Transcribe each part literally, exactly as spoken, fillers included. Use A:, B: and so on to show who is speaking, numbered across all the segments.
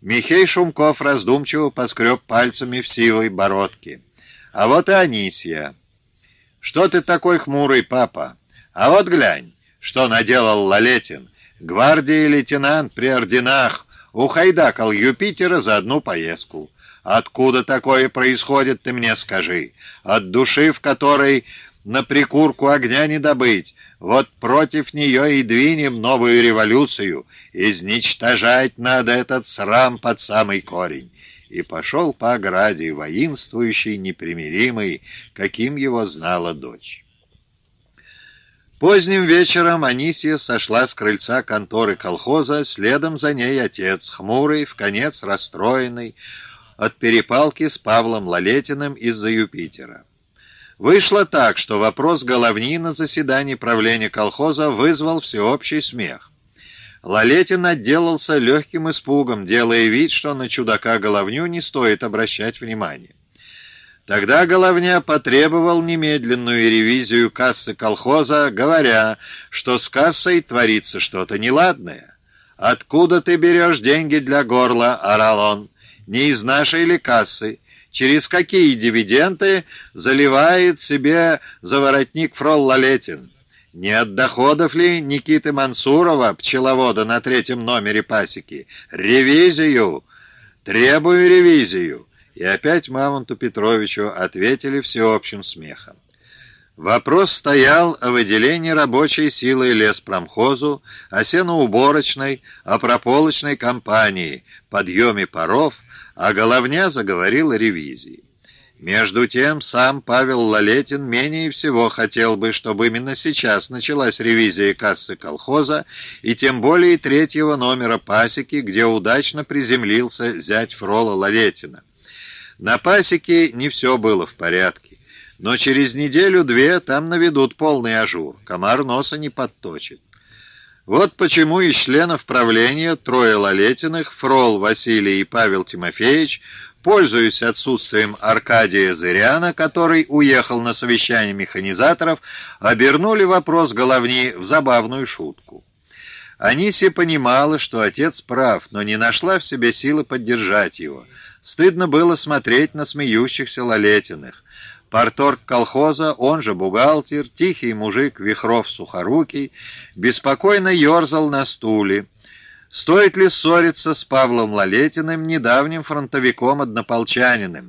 A: Михей Шумков раздумчиво поскреб пальцами в сивой бородке. А вот и Анисья. «Что ты такой хмурый, папа? А вот глянь, что наделал Лалетин. Гвардии лейтенант при орденах ухайдакал Юпитера за одну поездку. Откуда такое происходит, ты мне скажи? От души, в которой на прикурку огня не добыть. Вот против нее и двинем новую революцию. Изничтожать надо этот срам под самый корень». И пошел по ограде, воинствующий, непримиримый, каким его знала дочь. Поздним вечером Анисья сошла с крыльца конторы колхоза, следом за ней отец, хмурый, вконец расстроенный, от перепалки с Павлом Лалетиным из-за Юпитера. Вышло так, что вопрос Головни на заседании правления колхоза вызвал всеобщий смех. Лалетин отделался легким испугом, делая вид, что на чудака Головню не стоит обращать внимания. Тогда Головня потребовал немедленную ревизию кассы колхоза, говоря, что с кассой творится что-то неладное. «Откуда ты берешь деньги для горла?» — орал он. «Не из нашей ли кассы? Через какие дивиденды заливает себе за воротник фрол Лалетин? Не от доходов ли Никиты Мансурова, пчеловода на третьем номере пасеки? Ревизию! Требую ревизию!» И опять Мамонту Петровичу ответили всеобщим смехом. Вопрос стоял о выделении рабочей силы леспромхозу, о сеноуборочной, о прополочной компании, подъеме паров, а Головня заговорил о ревизии. Между тем, сам Павел Лалетин менее всего хотел бы, чтобы именно сейчас началась ревизия кассы колхоза, и тем более третьего номера пасеки, где удачно приземлился зять фрола Лалетина. На пасеке не все было в порядке, но через неделю-две там наведут полный ажур, комар носа не подточит. Вот почему из членов правления трое Лалетиных, фрол Василий и Павел Тимофеевич, пользуясь отсутствием Аркадия Зыряна, который уехал на совещание механизаторов, обернули вопрос Головни в забавную шутку. Анисья понимала, что отец прав, но не нашла в себе силы поддержать его. Стыдно было смотреть на смеющихся Лалетиных. Парторг колхоза, он же бухгалтер, тихий мужик Вихров-Сухорукий, беспокойно ерзал на стуле. Стоит ли ссориться с Павлом Лалетиным, недавним фронтовиком-однополчаниным?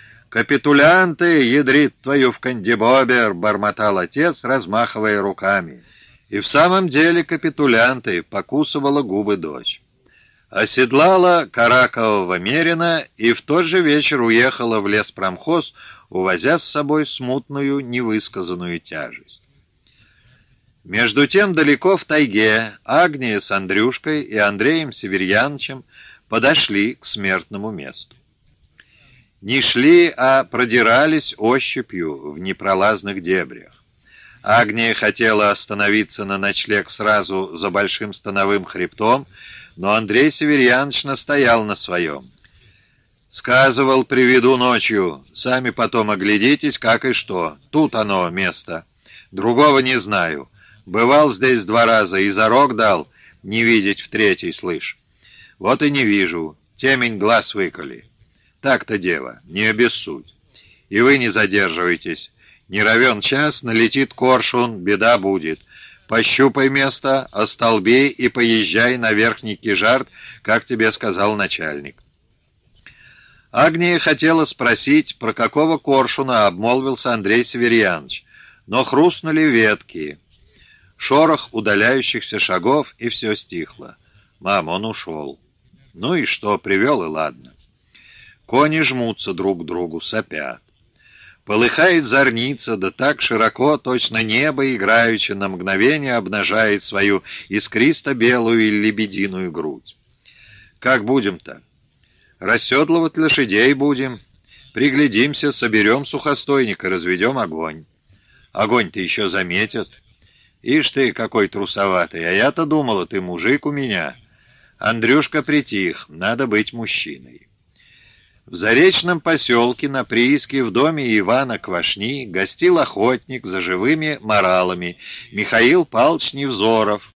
A: «Капитулянты, ядрит твою в кандибобер!» — бормотал отец, размахивая руками. И в самом деле капитулянты, покусывала губы дочь. Оседлала Каракового мерина и в тот же вечер уехала в леспромхоз, увозя с собой смутную, невысказанную тяжесть. Между тем далеко в тайге Агния с Андрюшкой и Андреем Северьяновичем подошли к смертному месту. Не шли, а продирались ощупью в непролазных дебрях. Агния хотела остановиться на ночлег сразу за большим становым хребтом, но Андрей Северьянович настоял на своем. «Сказывал, приведу ночью, сами потом оглядитесь, как и что. Тут оно место. Другого не знаю. Бывал здесь два раза и зарок дал, не видеть в третий, слышь. Вот и не вижу, темень глаз выколи. Так-то, дева, не обессудь. И вы не задерживайтесь. Не равен час, налетит коршун, беда будет. Пощупай место, остолбей и поезжай на верхний кижарт, как тебе сказал начальник». Агния хотела спросить, про какого коршуна обмолвился Андрей Северьянович, но хрустнули ветки. Шорох удаляющихся шагов, и все стихло. «Мам, он ушел». «Ну и что, привел, и ладно». Кони жмутся друг к другу, сопят. Полыхает зорница, да так широко, точно небо, играючи на мгновение, обнажает свою искристо-белую и лебединую грудь. «Как будем-то?» «Расседлывать лошадей будем. Приглядимся, соберем сухостойника, разведем огонь». «Огонь-то еще заметят». «Ишь ты, какой трусоватый, а я-то думала, ты мужик у меня». Андрюшка притих, надо быть мужчиной. В заречном поселке на прииске в доме Ивана Квашни гостил охотник за живыми моралами Михаил Павлович Невзоров.